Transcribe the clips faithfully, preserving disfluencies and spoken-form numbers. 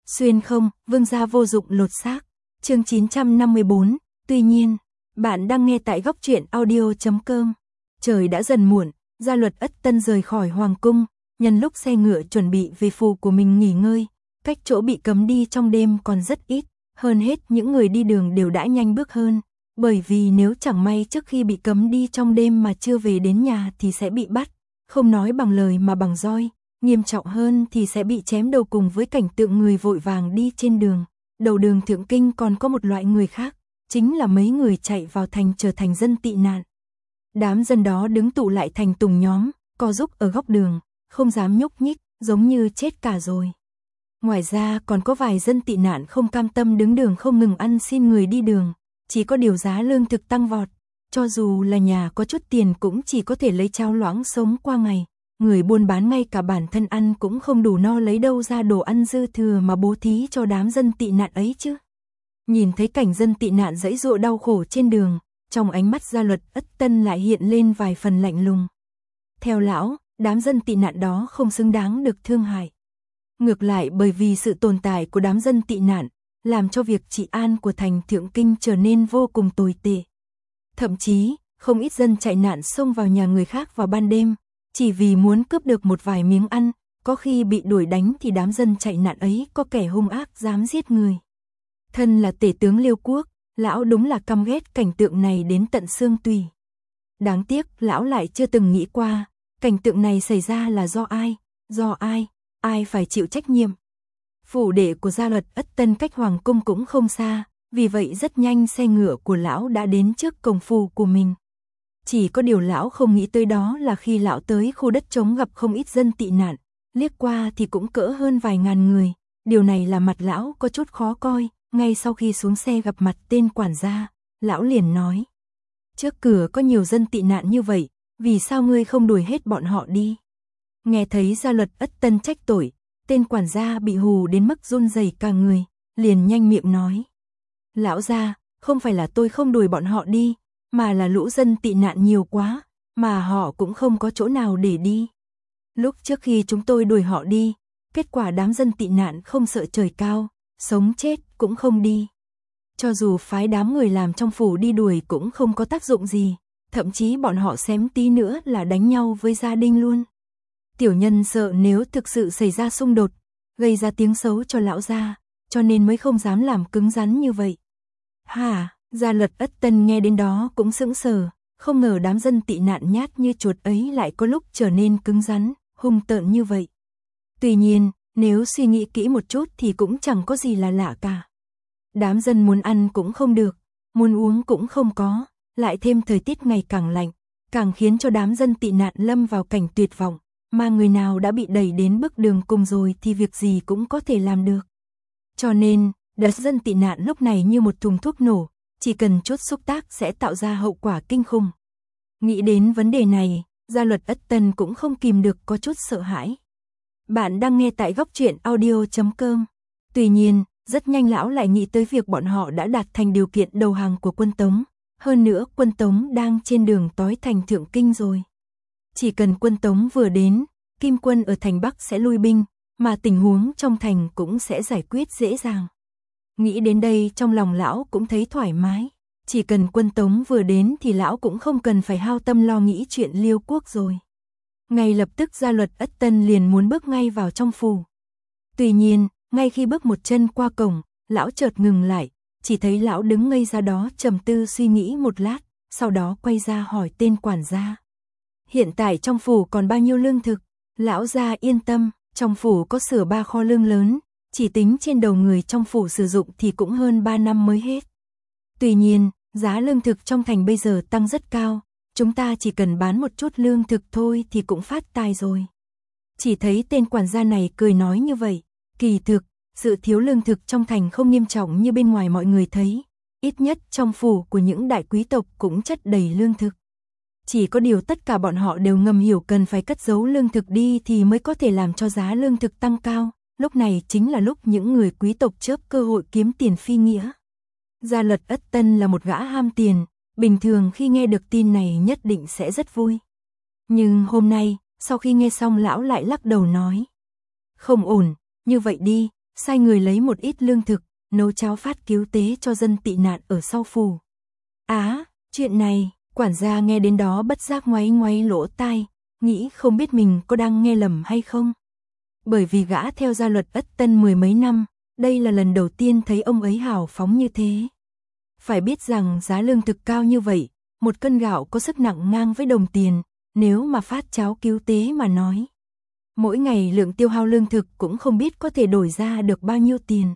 Xuyên không, vương gia vô dụng lột xác. Chương chín trăm năm mươi bốn, tuy nhiên, bạn đang nghe tại góc truyện audio chấm com. Trời đã dần muộn, Gia Luật Ất Tân rời khỏi hoàng cung, nhân lúc xe ngựa chuẩn bị về phủ của mình nghỉ ngơi, cách chỗ bị cấm đi trong đêm còn rất ít, hơn hết những người đi đường đều đã nhanh bước hơn, bởi vì nếu chẳng may trước khi bị cấm đi trong đêm mà chưa về đến nhà thì sẽ bị bắt, không nói bằng lời mà bằng roi, nghiêm trọng hơn thì sẽ bị chém đầu cùng với cảnh tượng người vội vàng đi trên đường. Đầu đường Thượng Kinh còn có một loại người khác, chính là mấy người chạy vào thành trở thành dân tị nạn. Đám dân đó đứng tụ lại thành tùng nhóm, co giúp ở góc đường, không dám nhúc nhích, giống như chết cả rồi. Ngoài ra còn có vài dân tị nạn không cam tâm đứng đường không ngừng ăn xin người đi đường, chỉ có điều giá lương thực tăng vọt, cho dù là nhà có chút tiền cũng chỉ có thể lấy cháo loãng sống qua ngày. Người buôn bán ngay cả bản thân ăn cũng không đủ no, lấy đâu ra đồ ăn dư thừa mà bố thí cho đám dân tị nạn ấy chứ. Nhìn thấy cảnh dân tị nạn giãy giụa đau khổ trên đường, trong ánh mắt Gia Luật Ất Tân lại hiện lên vài phần lạnh lùng. Theo lão, đám dân tị nạn đó không xứng đáng được thương hại. Ngược lại, bởi vì sự tồn tại của đám dân tị nạn, làm cho việc trị an của thành Thượng Kinh trở nên vô cùng tồi tệ. Thậm chí, không ít dân chạy nạn xông vào nhà người khác vào ban đêm, chỉ vì muốn cướp được một vài miếng ăn, có khi bị đuổi đánh thì đám dân chạy nạn ấy có kẻ hung ác dám giết người. Thân là tể tướng Liêu Quốc, lão đúng là căm ghét cảnh tượng này đến tận xương tủy. Đáng tiếc, lão lại chưa từng nghĩ qua, cảnh tượng này xảy ra là do ai, do ai, ai phải chịu trách nhiệm. Phủ đệ của Gia Luật Ất Tân cách hoàng cung cũng không xa, vì vậy rất nhanh xe ngựa của lão đã đến trước cổng phủ của mình. Chỉ có điều lão không nghĩ tới đó là khi lão tới khu đất trống gặp không ít dân tị nạn, liếc qua thì cũng cỡ hơn vài ngàn người, điều này là mặt lão có chút khó coi. Ngay sau khi xuống xe gặp mặt tên quản gia, lão liền nói: trước cửa có nhiều dân tị nạn như vậy, vì sao ngươi không đuổi hết bọn họ đi? Nghe thấy Gia Luật Ất Tân trách tội, tên quản gia bị hù đến mức run rẩy cả người, liền nhanh miệng nói: lão gia, không phải là tôi không đuổi bọn họ đi, mà là lũ dân tị nạn nhiều quá, mà họ cũng không có chỗ nào để đi. Lúc trước khi chúng tôi đuổi họ đi, kết quả đám dân tị nạn không sợ trời cao, sống chết cũng không đi. Cho dù phái đám người làm trong phủ đi đuổi cũng không có tác dụng gì, thậm chí bọn họ xém tí nữa là đánh nhau với gia đình luôn. Tiểu nhân sợ nếu thực sự xảy ra xung đột, gây ra tiếng xấu cho lão gia, cho nên mới không dám làm cứng rắn như vậy. Hả? Gia Luật Ất Tân nghe đến đó cũng sững sờ, không ngờ đám dân tị nạn nhát như chuột ấy lại có lúc trở nên cứng rắn, hung tợn như vậy. Tuy nhiên, nếu suy nghĩ kỹ một chút thì cũng chẳng có gì là lạ cả. Đám dân muốn ăn cũng không được, muốn uống cũng không có, lại thêm thời tiết ngày càng lạnh, càng khiến cho đám dân tị nạn lâm vào cảnh tuyệt vọng, mà người nào đã bị đẩy đến bước đường cùng rồi thì việc gì cũng có thể làm được. Cho nên, đám dân tị nạn lúc này như một thùng thuốc nổ, chỉ cần chút xúc tác sẽ tạo ra hậu quả kinh khủng. Nghĩ đến vấn đề này, Gia Luật Ất Tân cũng không kìm được có chút sợ hãi. Bạn đang nghe tại góc truyện audio chấm com. Tuy nhiên, rất nhanh lão lại nghĩ tới việc bọn họ đã đạt thành điều kiện đầu hàng của quân Tống. Hơn nữa quân Tống đang trên đường tối thành Thượng Kinh rồi. Chỉ cần quân Tống vừa đến, Kim quân ở thành Bắc sẽ lui binh, mà tình huống trong thành cũng sẽ giải quyết dễ dàng. Nghĩ đến đây trong lòng lão cũng thấy thoải mái. Chỉ cần quân Tống vừa đến thì lão cũng không cần phải hao tâm lo nghĩ chuyện Liêu Quốc rồi. Ngay lập tức Gia Luật Ất Tân liền muốn bước ngay vào trong phủ. Tuy nhiên, ngay khi bước một chân qua cổng, lão chợt ngừng lại, chỉ thấy lão đứng ngây ra đó trầm tư suy nghĩ một lát, sau đó quay ra hỏi tên quản gia: hiện tại trong phủ còn bao nhiêu lương thực? Lão gia yên tâm, trong phủ có sửa ba kho lương lớn, chỉ tính trên đầu người trong phủ sử dụng thì cũng hơn ba năm mới hết. Tuy nhiên, giá lương thực trong thành bây giờ tăng rất cao, chúng ta chỉ cần bán một chút lương thực thôi thì cũng phát tài rồi. Chỉ thấy tên quản gia này cười nói như vậy, kỳ thực, sự thiếu lương thực trong thành không nghiêm trọng như bên ngoài mọi người thấy, ít nhất trong phủ của những đại quý tộc cũng chất đầy lương thực. Chỉ có điều tất cả bọn họ đều ngầm hiểu cần phải cất giấu lương thực đi thì mới có thể làm cho giá lương thực tăng cao, lúc này chính là lúc những người quý tộc chớp cơ hội kiếm tiền phi nghĩa. Gia Luật Ất Tân là một gã ham tiền, bình thường khi nghe được tin này nhất định sẽ rất vui. Nhưng hôm nay, sau khi nghe xong lão lại lắc đầu nói: không ổn, như vậy đi, sai người lấy một ít lương thực, nấu cháo phát cứu tế cho dân tị nạn ở sau phủ. Á, chuyện này, quản gia nghe đến đó bất giác ngoáy ngoáy lỗ tai, nghĩ không biết mình có đang nghe lầm hay không. Bởi vì gã theo gia luật Ất Tân mười mấy năm, đây là lần đầu tiên thấy ông ấy hào phóng như thế. Phải biết rằng giá lương thực cao như vậy, một cân gạo có sức nặng ngang với đồng tiền, nếu mà phát cháo cứu tế mà nói. Mỗi ngày lượng tiêu hao lương thực cũng không biết có thể đổi ra được bao nhiêu tiền.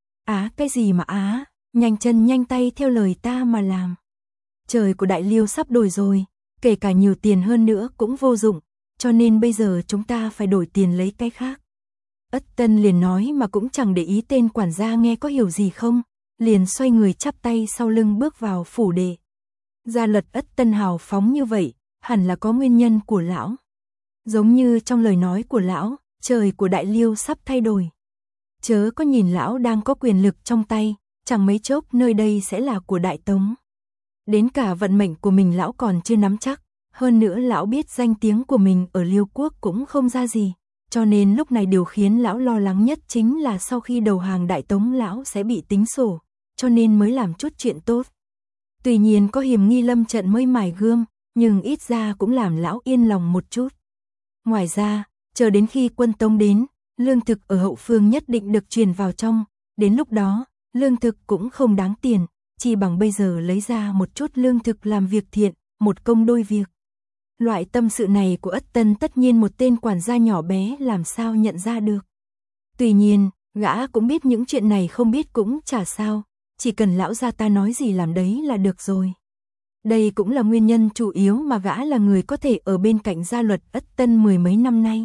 Á, cái gì mà á, nhanh chân nhanh tay theo lời ta mà làm. Trời của Đại Liêu sắp đổi rồi, kể cả nhiều tiền hơn nữa cũng vô dụng, cho nên bây giờ chúng ta phải đổi tiền lấy cái khác. Ất Tân liền nói mà cũng chẳng để ý tên quản gia nghe có hiểu gì không, liền xoay người chắp tay sau lưng bước vào phủ đệ. Gia luật Ất Tân hào phóng như vậy, hẳn là có nguyên nhân của lão. Giống như trong lời nói của lão, trời của Đại Liêu sắp thay đổi. Chớ có nhìn lão đang có quyền lực trong tay, chẳng mấy chốc nơi đây sẽ là của Đại Tống. Đến cả vận mệnh của mình lão còn chưa nắm chắc, hơn nữa lão biết danh tiếng của mình ở Liêu quốc cũng không ra gì, cho nên lúc này điều khiến lão lo lắng nhất chính là sau khi đầu hàng Đại Tống lão sẽ bị tính sổ, cho nên mới làm chút chuyện tốt. Tuy nhiên có hiểm nghi lâm trận mới mài gươm, nhưng ít ra cũng làm lão yên lòng một chút. Ngoài ra, chờ đến khi quân Tống đến, lương thực ở hậu phương nhất định được truyền vào trong, đến lúc đó, lương thực cũng không đáng tiền, chỉ bằng bây giờ lấy ra một chút lương thực làm việc thiện, một công đôi việc. Loại tâm sự này của Ất Tân tất nhiên một tên quản gia nhỏ bé làm sao nhận ra được. Tuy nhiên, gã cũng biết những chuyện này không biết cũng chả sao, chỉ cần lão gia ta nói gì làm đấy là được rồi. Đây cũng là nguyên nhân chủ yếu mà gã là người có thể ở bên cạnh gia luật Ất Tân mười mấy năm nay.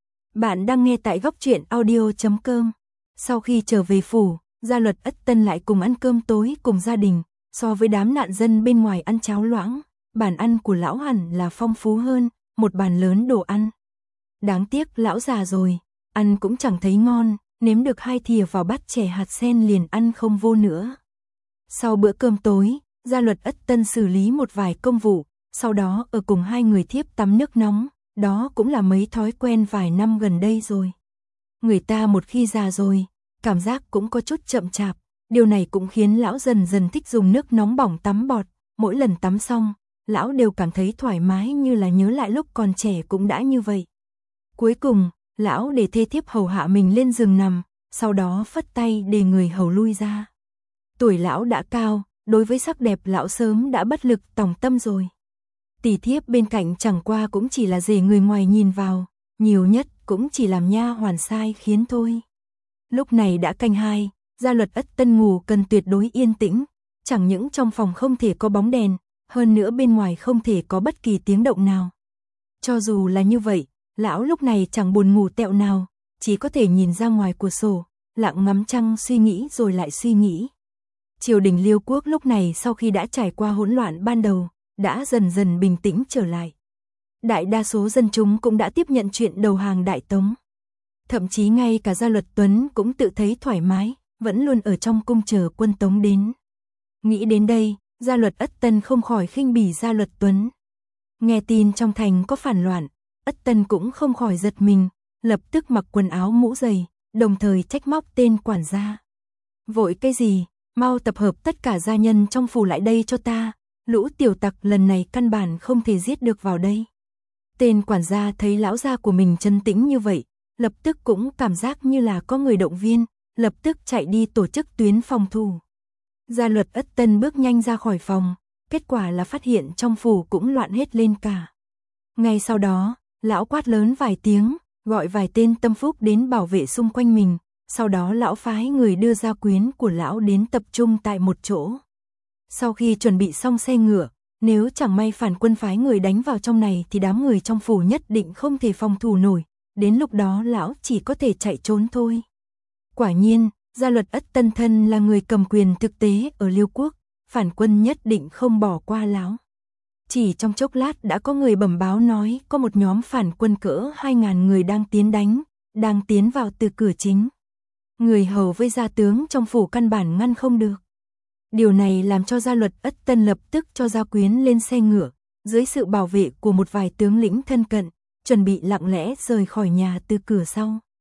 Bạn đang nghe tại góc truyện audio chấm com. Sau khi trở về phủ, gia luật Ất Tân lại cùng ăn cơm tối cùng gia đình, so với đám nạn dân bên ngoài ăn cháo loãng, bàn ăn của lão hẳn là phong phú hơn, một bàn lớn đồ ăn. Đáng tiếc lão già rồi, ăn cũng chẳng thấy ngon, nếm được hai thìa vào bát chè hạt sen liền ăn không vô nữa. Sau bữa cơm tối, gia luật Ất Tân xử lý một vài công vụ, sau đó ở cùng hai người thiếp tắm nước nóng, đó cũng là mấy thói quen vài năm gần đây rồi. Người ta một khi già rồi, cảm giác cũng có chút chậm chạp, điều này cũng khiến lão dần dần thích dùng nước nóng bỏng tắm bọt, mỗi lần tắm xong, lão đều cảm thấy thoải mái như là nhớ lại lúc còn trẻ cũng đã như vậy. Cuối cùng, lão để thê thiếp hầu hạ mình lên giường nằm, sau đó phất tay để người hầu lui ra. Tuổi lão đã cao, đối với sắc đẹp lão sớm đã bất lực tòng tâm rồi. Tỷ thiếp bên cạnh chẳng qua cũng chỉ là rể người ngoài nhìn vào, nhiều nhất cũng chỉ làm nha hoàn sai khiến thôi. Lúc này đã canh hai, gia luật Ất Tân ngủ cần tuyệt đối yên tĩnh, chẳng những trong phòng không thể có bóng đèn, hơn nữa bên ngoài không thể có bất kỳ tiếng động nào. Cho dù là như vậy, lão lúc này chẳng buồn ngủ tẹo nào, chỉ có thể nhìn ra ngoài cửa sổ, lặng ngắm trăng suy nghĩ rồi lại suy nghĩ. Triều đình Liêu quốc lúc này sau khi đã trải qua hỗn loạn ban đầu, đã dần dần bình tĩnh trở lại. Đại đa số dân chúng cũng đã tiếp nhận chuyện đầu hàng Đại Tống. Thậm chí ngay cả gia luật Tuấn cũng tự thấy thoải mái, vẫn luôn ở trong cung chờ quân Tống đến. Nghĩ đến đây, gia luật Ất Tân không khỏi khinh bỉ gia luật Tuấn. Nghe tin trong thành có phản loạn, Ất Tân cũng không khỏi giật mình, lập tức mặc quần áo mũ giày, đồng thời trách móc tên quản gia. Vội cái gì, mau tập hợp tất cả gia nhân trong phủ lại đây cho ta, lũ tiểu tặc lần này căn bản không thể giết được vào đây. Tên quản gia thấy lão gia của mình trấn tĩnh như vậy, lập tức cũng cảm giác như là có người động viên, lập tức chạy đi tổ chức tuyến phòng thủ. Gia luật Ất Tân bước nhanh ra khỏi phòng, kết quả là phát hiện trong phủ cũng loạn hết lên cả. Ngay sau đó, lão quát lớn vài tiếng, gọi vài tên tâm phúc đến bảo vệ xung quanh mình, sau đó lão phái người đưa gia quyến của lão đến tập trung tại một chỗ. Sau khi chuẩn bị xong xe ngựa, nếu chẳng may phản quân phái người đánh vào trong này thì đám người trong phủ nhất định không thể phòng thủ nổi, đến lúc đó lão chỉ có thể chạy trốn thôi. Quả nhiên, gia luật Ất Tân thân là người cầm quyền thực tế ở Liêu quốc, phản quân nhất định không bỏ qua lão. Chỉ trong chốc lát đã có người bẩm báo nói có một nhóm phản quân cỡ hai ngàn người đang tiến đánh, đang tiến vào từ cửa chính. Người hầu với gia tướng trong phủ căn bản ngăn không được. Điều này làm cho gia luật Ất Tân lập tức cho gia quyến lên xe ngựa, dưới sự bảo vệ của một vài tướng lĩnh thân cận, chuẩn bị lặng lẽ rời khỏi nhà từ cửa sau.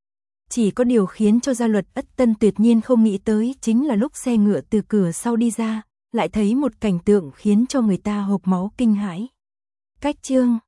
Chỉ có điều khiến cho Gia Luật Ất Tân tuyệt nhiên không nghĩ tới chính là lúc xe ngựa từ cửa sau đi ra, lại thấy một cảnh tượng khiến cho người ta hộc máu kinh hãi. Cách chương